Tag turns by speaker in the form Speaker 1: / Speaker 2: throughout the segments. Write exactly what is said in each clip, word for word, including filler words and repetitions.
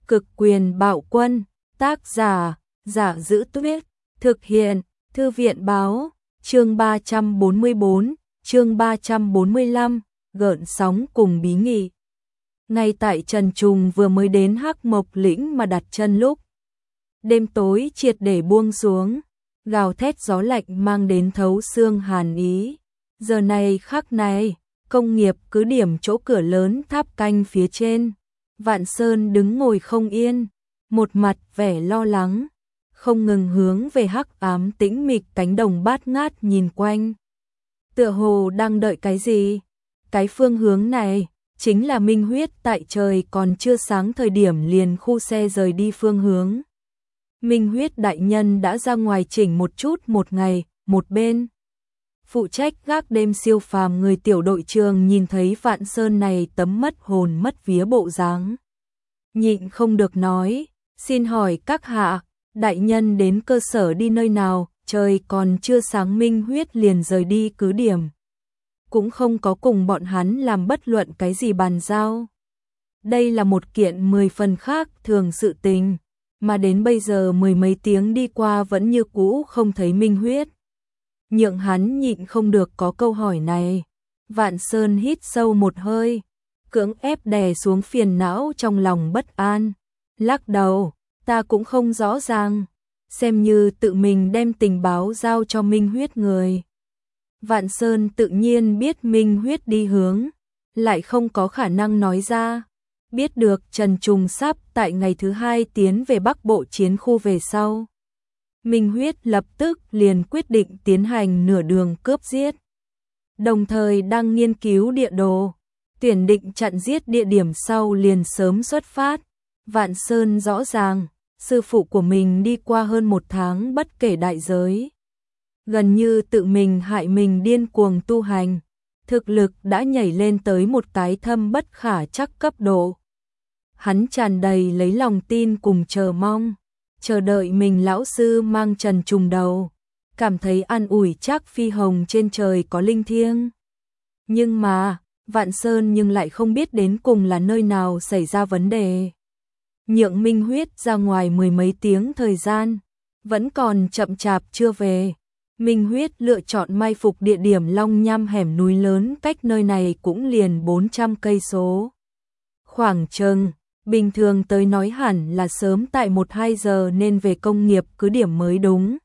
Speaker 1: Cực quyền bạo quân, tác giả, Giả Giữ Tuyết, thực hiện, Thư viện báo, chương ba trăm bốn mươi bốn, chương ba trăm bốn mươi lăm, gợn sóng cùng bí nghị. Ngay tại Trần Trùng vừa mới đến Hắc Mộc Lĩnh mà đặt chân lúc đêm tối triệt để buông xuống, gào thét gió lạnh mang đến thấu xương hàn ý. Giờ này khắc này, công nghiệp cứ điểm chỗ cửa lớn tháp canh phía trên, Vạn Sơn đứng ngồi không yên, một mặt vẻ lo lắng, không ngừng hướng về hắc ám tĩnh mịch cánh đồng bát ngát nhìn quanh. Tựa hồ đang đợi cái gì? Cái phương hướng này chính là Minh Huyết tại trời còn chưa sáng thời điểm liền khu xe rời đi phương hướng. Minh Huyết đại nhân đã ra ngoài chỉnh một chút một ngày, một bên phụ trách gác đêm siêu phàm người tiểu đội trường nhìn thấy Vạn Sơn này tấm mất hồn mất vía bộ dáng, nhịn không được nói, xin hỏi các hạ, đại nhân đến cơ sở đi nơi nào? Trời còn chưa sáng Minh Huyết liền rời đi cứ điểm, cũng không có cùng bọn hắn làm bất luận cái gì bàn giao. Đây là một kiện mười phần khác thường sự tình, mà đến bây giờ mười mấy tiếng đi qua vẫn như cũ không thấy Minh Huyết. Nhượng hắn nhịn không được có câu hỏi này. Vạn Sơn hít sâu một hơi, cưỡng ép đè xuống phiền não trong lòng bất an, lắc đầu, ta cũng không rõ ràng, xem như tự mình đem tình báo giao cho Minh Huyết người. Vạn Sơn tự nhiên biết Minh Huyết đi hướng, lại không có khả năng nói ra. Biết được Trần Trùng sắp tại ngày thứ hai tiến về Bắc Bộ chiến khu về sau, Minh Huyết lập tức liền quyết định tiến hành nửa đường cướp giết. Đồng thời đang nghiên cứu địa đồ, tuyển định chặn giết địa điểm sau liền sớm xuất phát. Vạn Sơn rõ ràng, sư phụ của mình đi qua hơn một tháng bất kể đại giới, gần như tự mình hại mình điên cuồng tu hành, thực lực đã nhảy lên tới một cái thâm bất khả trắc cấp độ. Hắn tràn đầy lấy lòng tin cùng chờ mong, chờ đợi mình lão sư mang Trần Trùng đầu, cảm thấy an ủi chắc phi hồng trên trời có linh thiêng. Nhưng mà, Vạn Sơn nhưng lại không biết đến cùng là nơi nào xảy ra vấn đề. Nhượng Minh Huyết ra ngoài mười mấy tiếng thời gian, vẫn còn chậm chạp chưa về. Minh Huyết lựa chọn mai phục địa điểm Long Nham hẻm núi lớn cách nơi này cũng liền bốn trăm cây số. Khoảng chừng, bình thường tới nói hẳn là sớm tại một hai giờ nên về công nghiệp cứ điểm mới đúng.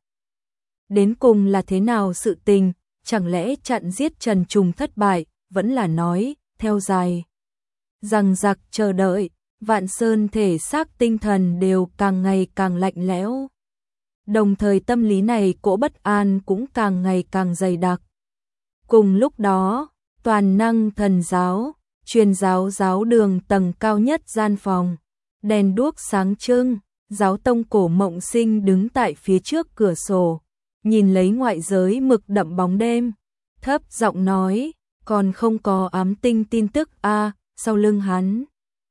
Speaker 1: Đến cùng là thế nào sự tình, chẳng lẽ chặn giết Trần Trùng thất bại, vẫn là nói, theo dài. Rằng giặc chờ đợi, Vạn Sơn thể xác tinh thần đều càng ngày càng lạnh lẽo. Đồng thời tâm lý này cỗ bất an cũng càng ngày càng dày đặc. Cùng lúc đó, toàn năng thần giáo, truyền giáo giáo đường tầng cao nhất gian phòng, đèn đuốc sáng trưng, giáo tông Cổ Mộng Sinh đứng tại phía trước cửa sổ, nhìn lấy ngoại giới mực đậm bóng đêm, thấp giọng nói, còn không có ám tinh tin tức a. À, sau lưng hắn,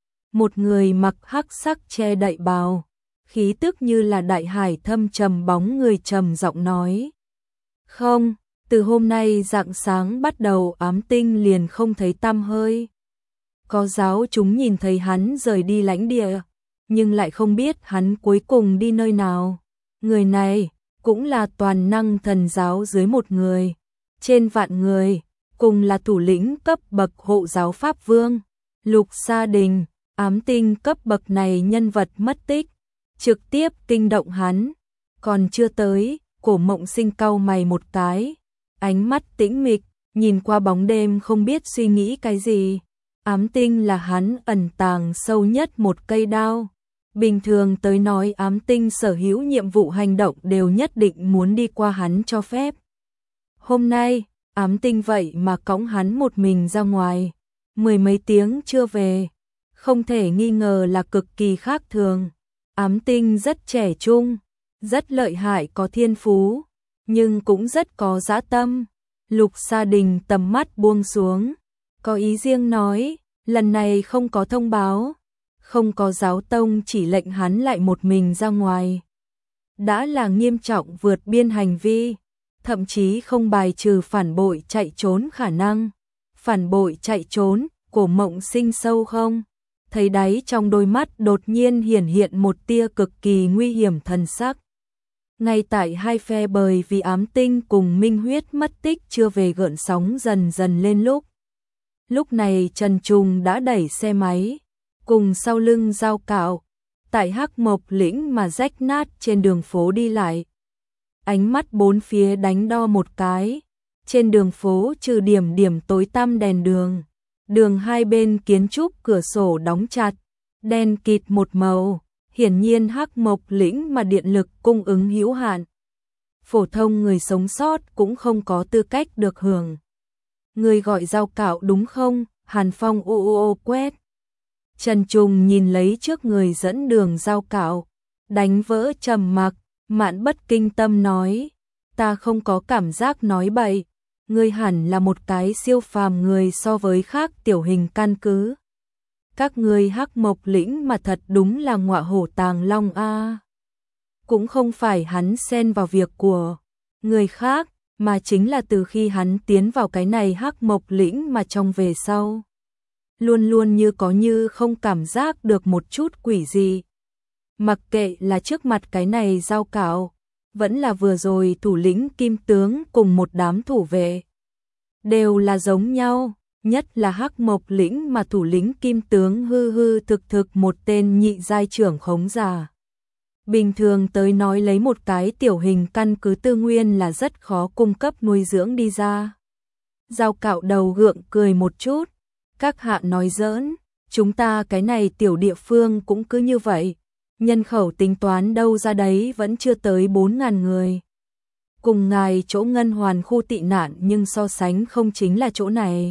Speaker 1: một người mặc hắc sắc che đậy bào, khí tức như là đại hải thâm trầm bóng người trầm giọng nói. Không, từ hôm nay rạng sáng bắt đầu ám tinh liền không thấy tăm hơi. Có giáo chúng nhìn thấy hắn rời đi lãnh địa, nhưng lại không biết hắn cuối cùng đi nơi nào. Người này cũng là toàn năng thần giáo dưới một người, trên vạn người, cùng là thủ lĩnh cấp bậc hộ giáo Pháp Vương, Lục Sa Đình. Ám tinh cấp bậc này nhân vật mất tích, trực tiếp kinh động hắn. Còn chưa tới, Cổ Mộng Sinh cau mày một cái, ánh mắt tĩnh mịch, nhìn qua bóng đêm không biết suy nghĩ cái gì. Ám tinh là hắn ẩn tàng sâu nhất một cây đao. Bình thường tới nói ám tinh sở hữu nhiệm vụ hành động đều nhất định muốn đi qua hắn cho phép. Hôm nay, ám tinh vậy mà cõng hắn một mình ra ngoài, mười mấy tiếng chưa về. Không thể nghi ngờ là cực kỳ khác thường. Ám tinh rất trẻ trung, rất lợi hại có thiên phú, nhưng cũng rất có dã tâm. Lục Sa Đình tầm mắt buông xuống, có ý riêng nói, lần này không có thông báo, không có giáo tông chỉ lệnh hắn lại một mình ra ngoài. Đã là nghiêm trọng vượt biên hành vi, thậm chí không bài trừ phản bội chạy trốn khả năng. Phản bội chạy trốn, Cổ Mộng Sinh sâu không thấy đáy trong đôi mắt đột nhiên hiển hiện một tia cực kỳ nguy hiểm thần sắc. Ngay tại hai phe bởi vì ám tinh cùng Minh Huyết mất tích chưa về gợn sóng dần dần lên lúc. Lúc này Trần Trùng đã đẩy xe máy, cùng sau lưng Dao Cạo, tại Hắc Mộc Lĩnh mà rách nát trên đường phố đi lại. Ánh mắt bốn phía đánh đo một cái, trên đường phố trừ điểm điểm tối tăm đèn đường, đường hai bên kiến trúc cửa sổ đóng chặt, đen kịt một màu, hiển nhiên Hắc Mộc Lĩnh mà điện lực cung ứng hữu hạn. Phổ thông người sống sót cũng không có tư cách được hưởng. Người gọi Dao Cạo đúng không? Hàn Phong ô ô ô quét. Trần Trùng nhìn lấy trước người dẫn đường Dao Cạo, đánh vỡ trầm mặc, Mạn Bất Kinh Tâm nói, ta không có cảm giác nói bậy, ngươi hẳn là một cái siêu phàm người so với khác tiểu hình căn cứ. Các ngươi Hắc Mộc Lĩnh mà thật đúng là ngọa hổ tàng long a. Cũng không phải hắn xen vào việc của người khác, mà chính là từ khi hắn tiến vào cái này Hắc Mộc Lĩnh mà trong về sau, luôn luôn như có như không cảm giác được một chút quỷ gì. Mặc kệ là trước mặt cái này Dao Cạo, vẫn là vừa rồi thủ lĩnh Kim Tướng cùng một đám thủ vệ, đều là giống nhau, nhất là Hắc Mộc Lĩnh mà thủ lĩnh Kim Tướng hư hư thực thực một tên nhị giai trưởng khống giả. Bình thường tới nói lấy một cái tiểu hình căn cứ tư nguyên là rất khó cung cấp nuôi dưỡng đi ra. Dao Cạo đầu gượng cười một chút, các hạ nói giỡn, chúng ta cái này tiểu địa phương cũng cứ như vậy, nhân khẩu tính toán đâu ra đấy vẫn chưa tới bốn ngàn người. Cùng ngài chỗ Ngân Hoàn khu tị nạn nhưng so sánh không chính là chỗ này.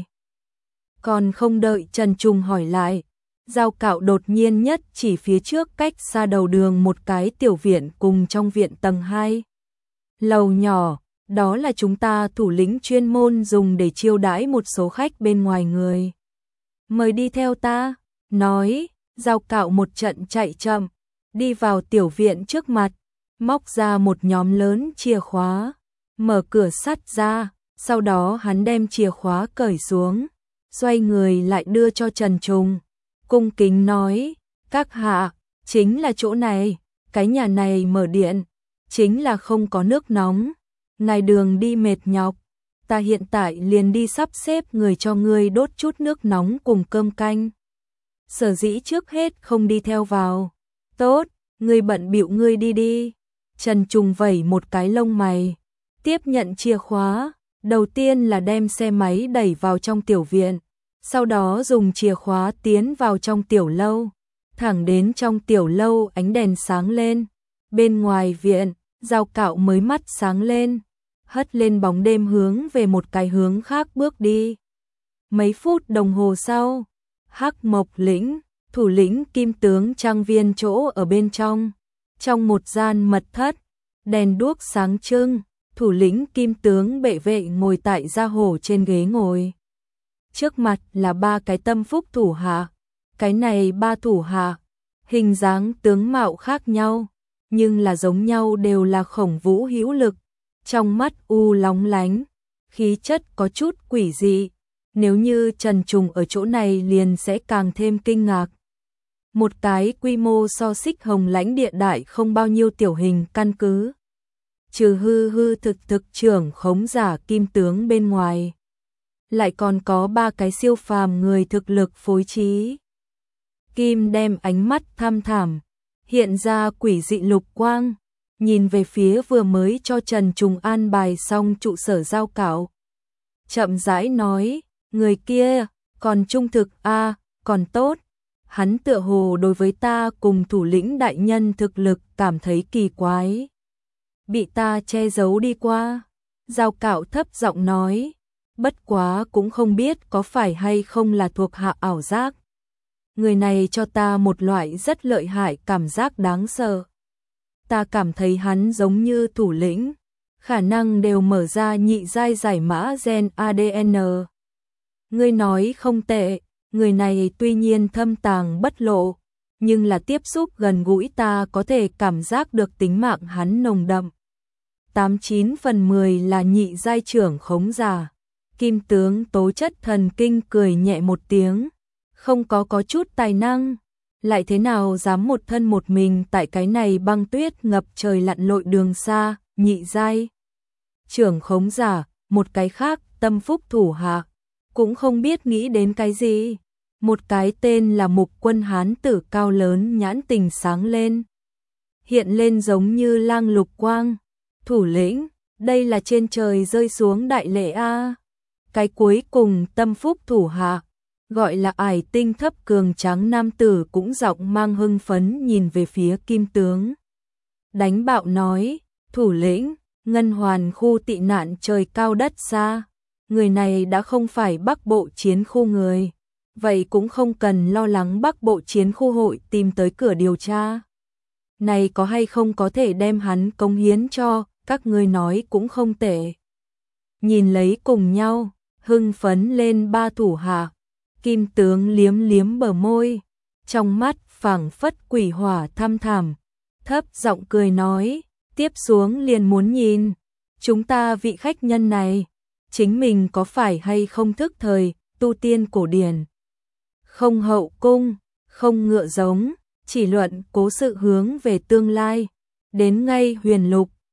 Speaker 1: Còn không đợi Trần Trùng hỏi lại, Dao Cạo đột nhiên nhất chỉ phía trước cách xa đầu đường một cái tiểu viện cùng trong viện tầng hai. Lầu nhỏ, đó là chúng ta thủ lĩnh chuyên môn dùng để chiêu đãi một số khách bên ngoài người. Mời đi theo ta, nói, Dao Cạo một trận chạy chậm, đi vào tiểu viện trước mặt, móc ra một nhóm lớn chìa khóa, mở cửa sắt ra, sau đó hắn đem chìa khóa cởi xuống, xoay người lại đưa cho Trần Trùng, cung kính nói, các hạ, chính là chỗ này, cái nhà này mở điện, chính là không có nước nóng, ngài đường đi mệt nhọc, ta hiện tại liền đi sắp xếp người cho ngươi đốt chút nước nóng cùng cơm canh. Sở dĩ trước hết không đi theo vào. Tốt, ngươi bận bịu ngươi đi đi. Trần Trùng vẩy một cái lông mày, tiếp nhận chìa khóa, đầu tiên là đem xe máy đẩy vào trong tiểu viện, sau đó dùng chìa khóa tiến vào trong tiểu lâu, thẳng đến trong tiểu lâu ánh đèn sáng lên, bên ngoài viện, Dao Cạo mới mắt sáng lên, hất lên bóng đêm hướng về một cái hướng khác bước đi. Mấy phút đồng hồ sau, Hắc Mộc Lĩnh, thủ lĩnh Kim Tướng trang viên chỗ ở bên trong, trong một gian mật thất, đèn đuốc sáng trưng, thủ lĩnh Kim Tướng bệ vệ ngồi tại gia hổ trên ghế ngồi. Trước mặt là ba cái tâm phúc thủ hạ, cái này ba thủ hạ, hình dáng tướng mạo khác nhau, nhưng là giống nhau đều là khổng vũ hữu lực, trong mắt u lóng lánh, khí chất có chút quỷ dị, nếu như Trần Trùng ở chỗ này liền sẽ càng thêm kinh ngạc. Một cái quy mô so Xích Hồng Lãnh địa đại không bao nhiêu tiểu hình căn cứ, trừ hư hư thực thực trưởng khống giả Kim Tướng bên ngoài, lại còn có ba cái siêu phàm người thực lực phối trí. Kim đem ánh mắt thăm thẳm, hiện ra quỷ dị lục quang, nhìn về phía vừa mới cho Trần Trùng an bài xong trụ sở Dao Cạo. Chậm rãi nói, người kia, còn trung thực a à, còn tốt. Hắn tựa hồ đối với ta cùng thủ lĩnh đại nhân thực lực cảm thấy kỳ quái. Bị ta che giấu đi qua. Dao Cạo thấp giọng nói, bất quá cũng không biết có phải hay không là thuộc hạ ảo giác. Người này cho ta một loại rất lợi hại cảm giác đáng sợ. Ta cảm thấy hắn giống như thủ lĩnh, khả năng đều mở ra nhị giai giải mã gen a đê en. Ngươi nói không tệ, người này tuy nhiên thâm tàng bất lộ, nhưng là tiếp xúc gần gũi ta có thể cảm giác được tính mạng hắn nồng đậm. Tám chín phần mười là nhị giai trưởng khống giả. Kim Tướng tố chất thần kinh cười nhẹ một tiếng. không có có chút tài năng, lại thế nào dám một thân một mình tại cái này băng tuyết ngập trời lặn lội đường xa, nhị giai. Trưởng khống giả, một cái khác, tâm phúc thủ hạ, cũng không biết nghĩ đến cái gì. Một cái tên là Mục Quân hán tử cao lớn nhãn tình sáng lên. Hiện lên giống như lang lục quang. Thủ lĩnh, đây là trên trời rơi xuống đại lễ a. Cái cuối cùng tâm phúc thủ hạ, gọi là ải tinh thấp cường tráng nam tử cũng giọng mang hưng phấn nhìn về phía Kim tướng. Đánh bạo nói, thủ lĩnh, Ngân Hoàn khu tị nạn trời cao đất xa, người này đã không phải Bắc Bộ chiến khu người, vậy cũng không cần lo lắng Bắc Bộ chiến khu hội tìm tới cửa điều tra. Này có hay không có thể đem hắn cống hiến cho, các ngươi nói cũng không tệ. Nhìn lấy cùng nhau, hưng phấn lên ba thủ hạ, Kim tướng liếm liếm bờ môi, trong mắt phảng phất quỷ hỏa thăm thẳm, thấp giọng cười nói, tiếp xuống liền muốn nhìn, chúng ta vị khách nhân này, chính mình có phải hay không thức thời, tu tiên cổ điển. Không hậu cung, không ngựa giống, chỉ luận cố sự hướng về tương lai, đến ngay huyền lục,